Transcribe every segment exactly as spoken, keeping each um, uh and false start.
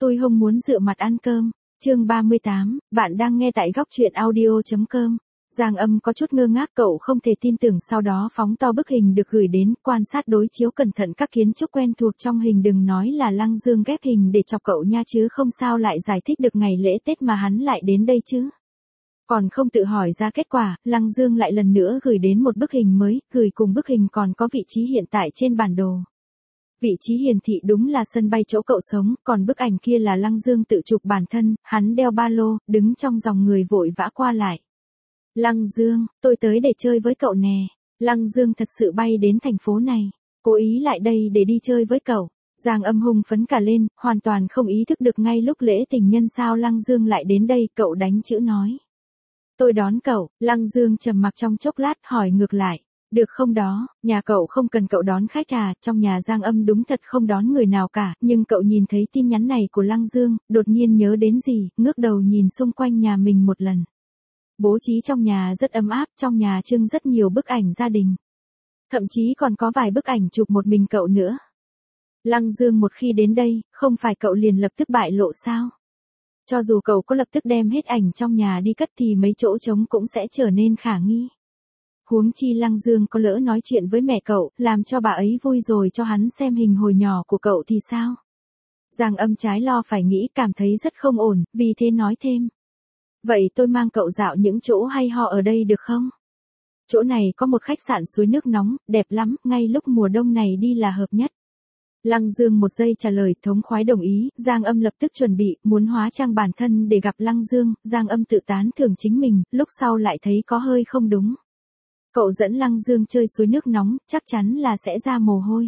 Tôi không muốn dựa mặt ăn cơm. Chương ba mươi tám, bạn đang nghe tại góc truyện audio chấm com. Giang Âm có chút ngơ ngác, cậu không thể tin tưởng, sau đó phóng to bức hình được gửi đến, quan sát đối chiếu cẩn thận các kiến trúc quen thuộc trong hình, đừng nói là Lăng Dương ghép hình để chọc cậu nha, chứ không sao lại giải thích được ngày lễ Tết mà hắn lại đến đây chứ. Còn không tự hỏi ra kết quả, Lăng Dương lại lần nữa gửi đến một bức hình mới, gửi cùng bức hình còn có vị trí hiện tại trên bản đồ. Vị trí hiển thị đúng là sân bay chỗ cậu sống, còn bức ảnh kia là Lăng Dương tự chụp bản thân, hắn đeo ba lô, đứng trong dòng người vội vã qua lại. Lăng Dương, tôi tới để chơi với cậu nè. Lăng Dương thật sự bay đến thành phố này, cố ý lại đây để đi chơi với cậu. Giang Âm hùng phấn cả lên, hoàn toàn không ý thức được ngay lúc lễ tình nhân sao Lăng Dương lại đến đây, cậu đánh chữ nói. Tôi đón cậu. Lăng Dương trầm mặc trong chốc lát, hỏi ngược lại. Được không đó, nhà cậu không cần cậu đón khách à? Trong nhà Giang Âm đúng thật không đón người nào cả, nhưng cậu nhìn thấy tin nhắn này của Lăng Dương, đột nhiên nhớ đến gì, ngước đầu nhìn xung quanh nhà mình một lần. Bố trí trong nhà rất ấm áp, trong nhà trưng rất nhiều bức ảnh gia đình. Thậm chí còn có vài bức ảnh chụp một mình cậu nữa. Lăng Dương, một khi đến đây, không phải cậu liền lập tức bại lộ sao? Cho dù cậu có lập tức đem hết ảnh trong nhà đi cất thì mấy chỗ trống cũng sẽ trở nên khả nghi. Huống chi Lăng Dương có lỡ nói chuyện với mẹ cậu, làm cho bà ấy vui rồi cho hắn xem hình hồi nhỏ của cậu thì sao? Giang Âm trái lo phải nghĩ, cảm thấy rất không ổn, vì thế nói thêm. Vậy tôi mang cậu dạo những chỗ hay ho ở đây được không? Chỗ này có một khách sạn suối nước nóng, đẹp lắm, ngay lúc mùa đông này đi là hợp nhất. Lăng Dương một giây trả lời, thống khoái đồng ý. Giang Âm lập tức chuẩn bị, muốn hóa trang bản thân để gặp Lăng Dương. Giang Âm tự tán thưởng chính mình, lúc sau lại thấy có hơi không đúng. Cậu dẫn Lăng Dương chơi suối nước nóng, chắc chắn là sẽ ra mồ hôi.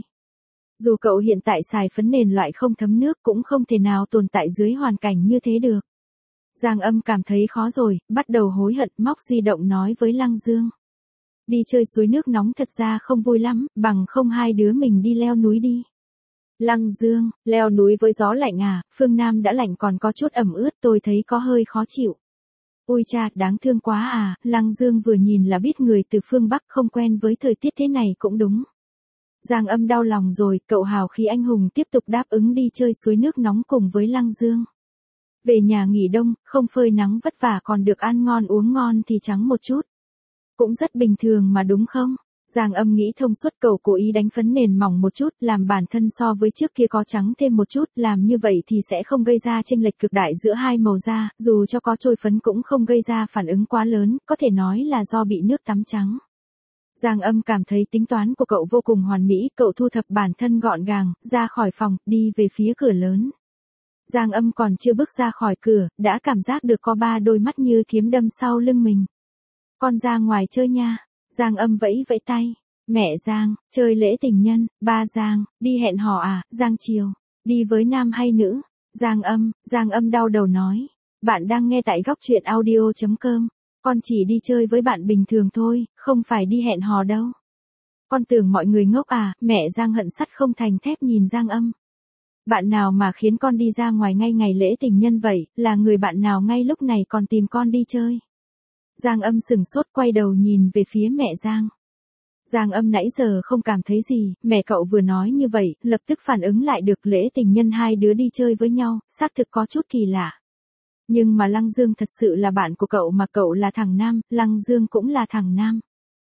Dù cậu hiện tại xài phấn nền loại không thấm nước cũng không thể nào tồn tại dưới hoàn cảnh như thế được. Giang Âm cảm thấy khó rồi, bắt đầu hối hận, móc di động nói với Lăng Dương. Đi chơi suối nước nóng thật ra không vui lắm, bằng không hai đứa mình đi leo núi đi. Lăng Dương, leo núi với gió lạnh à? Phương Nam đã lạnh còn có chút ẩm ướt, tôi thấy có hơi khó chịu. Ui cha, đáng thương quá à. Lăng Dương vừa nhìn là biết người từ phương Bắc không quen với thời tiết thế này cũng đúng. Giang Âm đau lòng rồi, cậu hào khí anh hùng tiếp tục đáp ứng đi chơi suối nước nóng cùng với Lăng Dương. Về nhà nghỉ đông, không phơi nắng vất vả còn được ăn ngon uống ngon thì trắng một chút. Cũng rất bình thường mà đúng không? Giang Âm nghĩ thông suốt, cậu cố ý đánh phấn nền mỏng một chút, làm bản thân so với trước kia có trắng thêm một chút, làm như vậy thì sẽ không gây ra chênh lệch cực đại giữa hai màu da, dù cho có trôi phấn cũng không gây ra phản ứng quá lớn, có thể nói là do bị nước tắm trắng. Giang Âm cảm thấy tính toán của cậu vô cùng hoàn mỹ, cậu thu thập bản thân gọn gàng, ra khỏi phòng, đi về phía cửa lớn. Giang Âm còn chưa bước ra khỏi cửa, đã cảm giác được có ba đôi mắt như kiếm đâm sau lưng mình. Con ra ngoài chơi nha. Giang Âm vẫy vẫy tay. Mẹ Giang, chơi lễ tình nhân. Ba Giang, đi hẹn hò à? Giang Triều, đi với nam hay nữ? Giang Âm, Giang Âm đau đầu nói. Bạn đang nghe tại góc truyện audio chấm com. Con chỉ đi chơi với bạn bình thường thôi, không phải đi hẹn hò đâu. Con tưởng mọi người ngốc à? Mẹ Giang hận sắt không thành thép nhìn Giang Âm. Bạn nào mà khiến con đi ra ngoài ngay ngày lễ tình nhân vậy, là người bạn nào ngay lúc này còn tìm con đi chơi? Giang Âm sừng sốt, quay đầu nhìn về phía mẹ Giang. Giang Âm nãy giờ không cảm thấy gì, mẹ cậu vừa nói như vậy, lập tức phản ứng lại được, lễ tình nhân hai đứa đi chơi với nhau, xác thực có chút kỳ lạ. Nhưng mà Lăng Dương thật sự là bạn của cậu mà cậu là thằng nam, Lăng Dương cũng là thằng nam.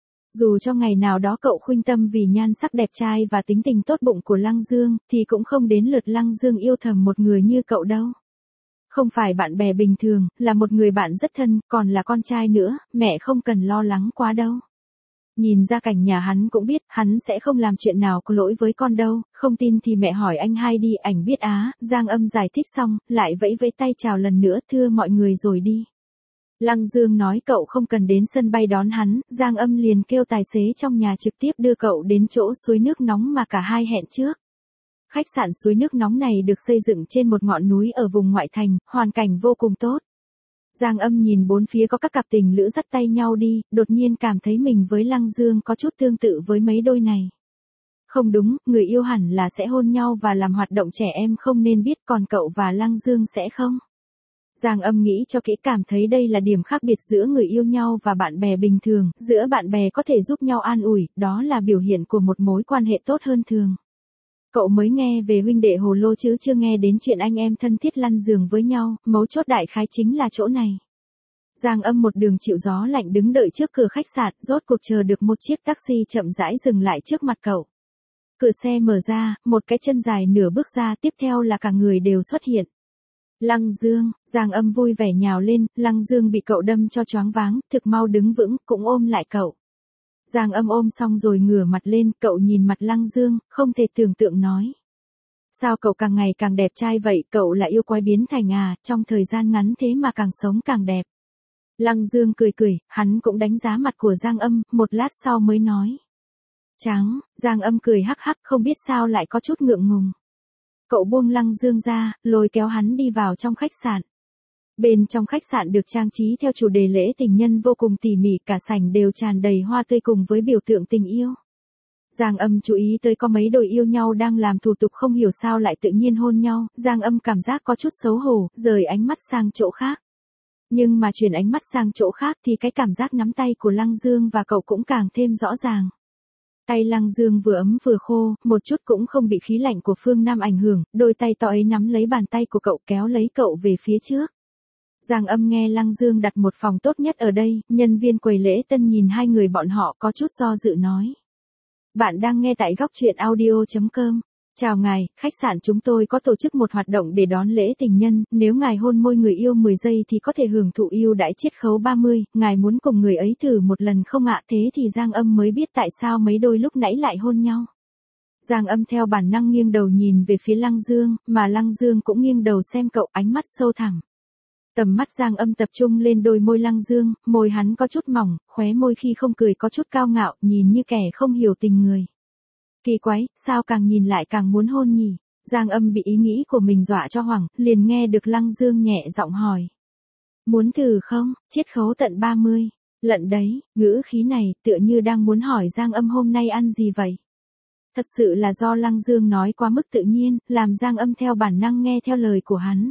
Dù cho ngày nào đó cậu khuynh tâm vì nhan sắc đẹp trai và tính tình tốt bụng của Lăng Dương, thì cũng không đến lượt Lăng Dương yêu thầm một người như cậu đâu. Không phải bạn bè bình thường, là một người bạn rất thân, còn là con trai nữa, mẹ không cần lo lắng quá đâu. Nhìn ra cảnh nhà hắn cũng biết, hắn sẽ không làm chuyện nào có lỗi với con đâu, không tin thì mẹ hỏi anh hai đi, ảnh biết á. Giang Âm giải thích xong, lại vẫy vẫy tay chào lần nữa, thưa mọi người rồi đi. Lăng Dương nói cậu không cần đến sân bay đón hắn, Giang Âm liền kêu tài xế trong nhà trực tiếp đưa cậu đến chỗ suối nước nóng mà cả hai hẹn trước. Khách sạn suối nước nóng này được xây dựng trên một ngọn núi ở vùng ngoại thành, hoàn cảnh vô cùng tốt. Giang Âm nhìn bốn phía có các cặp tình lữ dắt tay nhau đi, đột nhiên cảm thấy mình với Lăng Dương có chút tương tự với mấy đôi này. Không đúng, người yêu hẳn là sẽ hôn nhau và làm hoạt động trẻ em không nên biết, còn cậu và Lăng Dương sẽ không. Giang Âm nghĩ cho kỹ, cảm thấy đây là điểm khác biệt giữa người yêu nhau và bạn bè bình thường, giữa bạn bè có thể giúp nhau an ủi, đó là biểu hiện của một mối quan hệ tốt hơn thường. Cậu mới nghe về huynh đệ hồ lô chứ chưa nghe đến chuyện anh em thân thiết lăn giường với nhau, mấu chốt đại khái chính là chỗ này. Giang Âm một đường chịu gió lạnh đứng đợi trước cửa khách sạn, rốt cuộc chờ được một chiếc taxi chậm rãi dừng lại trước mặt cậu. Cửa xe mở ra, một cái chân dài nửa bước ra, tiếp theo là cả người đều xuất hiện. Lăng Dương, Giang Âm vui vẻ nhào lên, Lăng Dương bị cậu đâm cho choáng váng, thực mau đứng vững, cũng ôm lại cậu. Giang Âm ôm xong rồi ngửa mặt lên, cậu nhìn mặt Lăng Dương, không thể tưởng tượng nói. Sao cậu càng ngày càng đẹp trai vậy, cậu là yêu quái biến thành à, trong thời gian ngắn thế mà càng sống càng đẹp. Lăng Dương cười cười, hắn cũng đánh giá mặt của Giang Âm, một lát sau mới nói. Trắng, Giang Âm cười hắc hắc, không biết sao lại có chút ngượng ngùng. Cậu buông Lăng Dương ra, lôi kéo hắn đi vào trong khách sạn. Bên trong khách sạn được trang trí theo chủ đề lễ tình nhân vô cùng tỉ mỉ, cả sảnh đều tràn đầy hoa tươi cùng với biểu tượng tình yêu. Giang Âm chú ý tới có mấy đôi yêu nhau đang làm thủ tục không hiểu sao lại tự nhiên hôn nhau, Giang Âm cảm giác có chút xấu hổ, rời ánh mắt sang chỗ khác. Nhưng mà chuyển ánh mắt sang chỗ khác thì cái cảm giác nắm tay của Lăng Dương và cậu cũng càng thêm rõ ràng. Tay Lăng Dương vừa ấm vừa khô, một chút cũng không bị khí lạnh của phương Nam ảnh hưởng, đôi tay to ấy nắm lấy bàn tay của cậu kéo lấy cậu về phía trước. Giang Âm nghe Lăng Dương đặt một phòng tốt nhất ở đây, nhân viên quầy lễ tân nhìn hai người bọn họ có chút do dự nói. Bạn đang nghe tại góc truyện audio chấm com. Chào ngài, khách sạn chúng tôi có tổ chức một hoạt động để đón lễ tình nhân, nếu ngài hôn môi người yêu mười giây thì có thể hưởng thụ ưu đãi chiết khấu ba mươi, ngài muốn cùng người ấy thử một lần không ạ? Thế thì Giang Âm mới biết tại sao mấy đôi lúc nãy lại hôn nhau. Giang Âm theo bản năng nghiêng đầu nhìn về phía Lăng Dương, mà Lăng Dương cũng nghiêng đầu xem cậu, ánh mắt sâu thẳm. Tầm mắt Giang Âm tập trung lên đôi môi Lăng Dương, môi hắn có chút mỏng, khóe môi khi không cười có chút cao ngạo, nhìn như kẻ không hiểu tình người. Kỳ quái, sao càng nhìn lại càng muốn hôn nhỉ? Giang Âm bị ý nghĩ của mình dọa cho hoảng, liền nghe được Lăng Dương nhẹ giọng hỏi. Muốn thử không, chiết khấu tận ba mươi. Lận đấy, ngữ khí này tựa như đang muốn hỏi Giang Âm hôm nay ăn gì vậy? Thật sự là do Lăng Dương nói quá mức tự nhiên, làm Giang Âm theo bản năng nghe theo lời của hắn.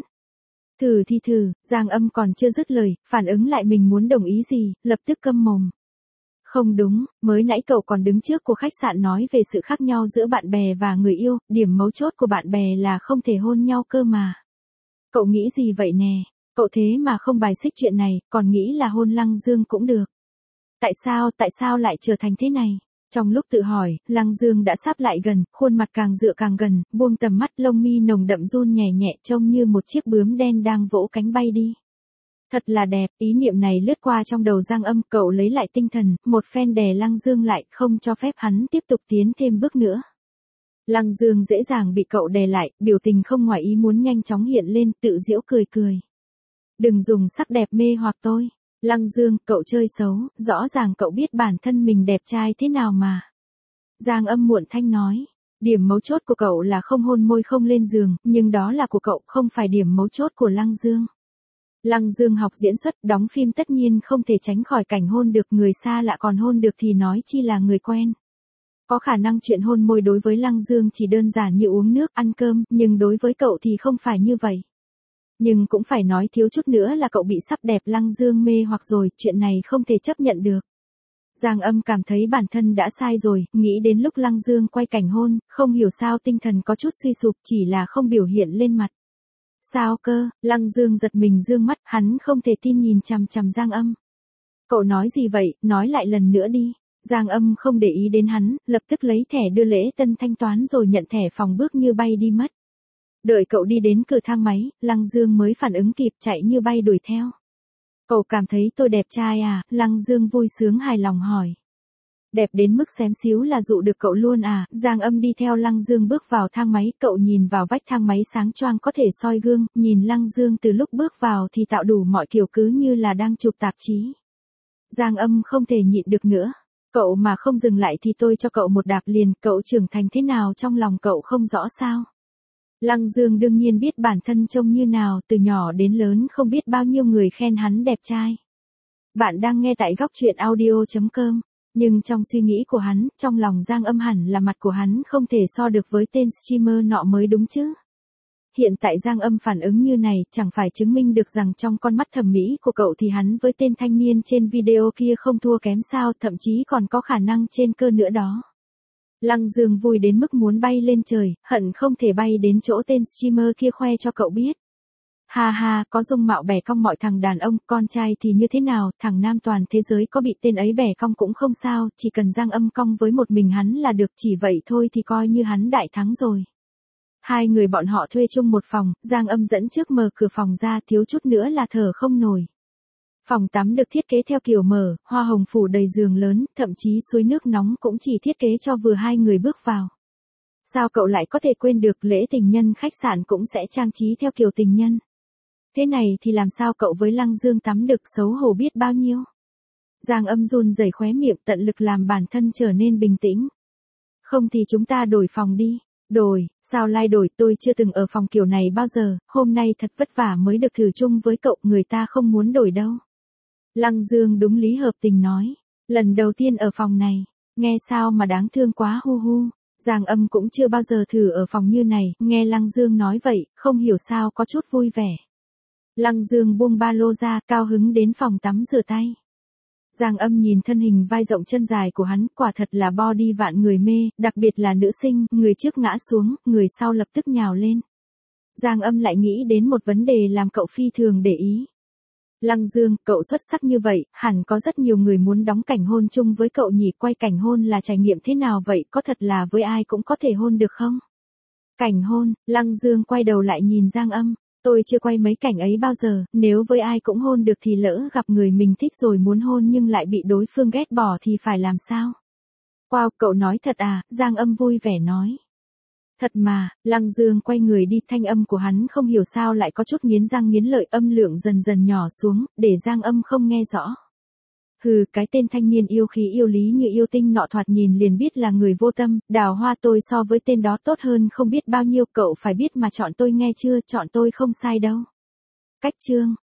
Thử thì thử, Giang Âm còn chưa dứt lời, phản ứng lại mình muốn đồng ý gì, lập tức câm mồm. Không đúng, mới nãy cậu còn đứng trước của khách sạn nói về sự khác nhau giữa bạn bè và người yêu, điểm mấu chốt của bạn bè là không thể hôn nhau cơ mà. Cậu nghĩ gì vậy nè, cậu thế mà không bài xích chuyện này, còn nghĩ là hôn Lăng Dương cũng được. Tại sao, tại sao lại trở thành thế này? Trong lúc tự hỏi, Lăng Dương đã sắp lại gần, khuôn mặt càng dựa càng gần, buông tầm mắt, lông mi nồng đậm run nhẹ nhẹ trông như một chiếc bướm đen đang vỗ cánh bay đi. Thật là đẹp, ý niệm này lướt qua trong đầu Giang Âm, cậu lấy lại tinh thần, một phen đè Lăng Dương lại, không cho phép hắn tiếp tục tiến thêm bước nữa. Lăng Dương dễ dàng bị cậu đè lại, biểu tình không ngoài ý muốn nhanh chóng hiện lên, tự giễu cười cười. Đừng dùng sắc đẹp mê hoặc tôi. Lăng Dương, cậu chơi xấu, rõ ràng cậu biết bản thân mình đẹp trai thế nào mà. Giang Âm muộn thanh nói. Điểm mấu chốt của cậu là không hôn môi không lên giường, nhưng đó là của cậu, không phải điểm mấu chốt của Lăng Dương. Lăng Dương học diễn xuất, đóng phim tất nhiên không thể tránh khỏi cảnh hôn được, người xa lạ còn hôn được thì nói chi là người quen. Có khả năng chuyện hôn môi đối với Lăng Dương chỉ đơn giản như uống nước, ăn cơm, nhưng đối với cậu thì không phải như vậy. Nhưng cũng phải nói thiếu chút nữa là cậu bị sắc đẹp Lăng Dương mê hoặc rồi, chuyện này không thể chấp nhận được. Giang Âm cảm thấy bản thân đã sai rồi, nghĩ đến lúc Lăng Dương quay cảnh hôn, không hiểu sao tinh thần có chút suy sụp, chỉ là không biểu hiện lên mặt. Sao cơ? Lăng Dương giật mình dương mắt, hắn không thể tin nhìn chằm chằm Giang Âm. Cậu nói gì vậy, nói lại lần nữa đi. Giang Âm không để ý đến hắn, lập tức lấy thẻ đưa lễ tân thanh toán rồi nhận thẻ phòng bước như bay đi mất. Đợi cậu đi đến cửa thang máy, Lăng Dương mới phản ứng kịp, chạy như bay đuổi theo. Cậu cảm thấy tôi đẹp trai à? Lăng Dương vui sướng hài lòng hỏi. Đẹp đến mức xém xíu là dụ được cậu luôn à? Giang Âm đi theo Lăng Dương bước vào thang máy, cậu nhìn vào vách thang máy sáng choang có thể soi gương, nhìn Lăng Dương từ lúc bước vào thì tạo đủ mọi kiểu cứ như là đang chụp tạp chí. Giang Âm không thể nhịn được nữa. Cậu mà không dừng lại thì tôi cho cậu một đạp liền, cậu trưởng thành thế nào trong lòng cậu không rõ sao? Lăng Dương đương nhiên biết bản thân trông như nào, từ nhỏ đến lớn không biết bao nhiêu người khen hắn đẹp trai. Bạn đang nghe tại góc truyện audio chấm com. Nhưng trong suy nghĩ của hắn, trong lòng Giang Âm hẳn là mặt của hắn không thể so được với tên streamer nọ mới đúng chứ. Hiện tại Giang Âm phản ứng như này, chẳng phải chứng minh được rằng trong con mắt thẩm mỹ của cậu thì hắn với tên thanh niên trên video kia không thua kém sao, thậm chí còn có khả năng trên cơ nữa đó. Lăng Dương vui đến mức muốn bay lên trời, hận không thể bay đến chỗ tên streamer kia khoe cho cậu biết. Ha ha, có dung mạo bẻ cong mọi thằng đàn ông, con trai thì như thế nào, thằng nam toàn thế giới có bị tên ấy bẻ cong cũng không sao, chỉ cần Giang Âm cong với một mình hắn là được, chỉ vậy thôi thì coi như hắn đại thắng rồi. Hai người bọn họ thuê chung một phòng, Giang Âm dẫn trước mở cửa phòng ra, thiếu chút nữa là thở không nổi. Phòng tắm được thiết kế theo kiểu mở, hoa hồng phủ đầy giường lớn, thậm chí suối nước nóng cũng chỉ thiết kế cho vừa hai người bước vào. Sao cậu lại có thể quên được, lễ tình nhân khách sạn cũng sẽ trang trí theo kiểu tình nhân. Thế này thì làm sao cậu với Lăng Dương tắm được, xấu hổ biết bao nhiêu. Giang Âm run rẩy khóe miệng, tận lực làm bản thân trở nên bình tĩnh. Không thì chúng ta đổi phòng đi. Đổi, sao lai đổi, tôi chưa từng ở phòng kiểu này bao giờ, hôm nay thật vất vả mới được thử chung với cậu, người ta không muốn đổi đâu. Lăng Dương đúng lý hợp tình nói, lần đầu tiên ở phòng này, nghe sao mà đáng thương quá hu hu. Giang Âm cũng chưa bao giờ thử ở phòng như này, nghe Lăng Dương nói vậy, không hiểu sao có chút vui vẻ. Lăng Dương buông ba lô ra, cao hứng đến phòng tắm rửa tay. Giang Âm nhìn thân hình vai rộng chân dài của hắn, quả thật là body vạn người mê, đặc biệt là nữ sinh, người trước ngã xuống, người sau lập tức nhào lên. Giang Âm lại nghĩ đến một vấn đề làm cậu phi thường để ý. Lăng Dương, cậu xuất sắc như vậy, hẳn có rất nhiều người muốn đóng cảnh hôn chung với cậu nhỉ, quay cảnh hôn là trải nghiệm thế nào vậy, có thật là với ai cũng có thể hôn được không? Cảnh hôn, Lăng Dương quay đầu lại nhìn Giang Âm. Tôi chưa quay mấy cảnh ấy bao giờ, nếu với ai cũng hôn được thì lỡ gặp người mình thích rồi muốn hôn nhưng lại bị đối phương ghét bỏ thì phải làm sao? Wow, cậu nói thật à, Giang Âm vui vẻ nói. Thật mà, Lăng Dương quay người đi, thanh âm của hắn không hiểu sao lại có chút nghiến răng nghiến lợi, âm lượng dần dần nhỏ xuống, để Giang Âm không nghe rõ. Hừ, cái tên thanh niên yêu khí yêu lý như yêu tinh nọ thoạt nhìn liền biết là người vô tâm, Đào Hoa tôi so với tên đó tốt hơn không biết bao nhiêu, cậu phải biết mà chọn tôi nghe chưa, chọn tôi không sai đâu. Cách chương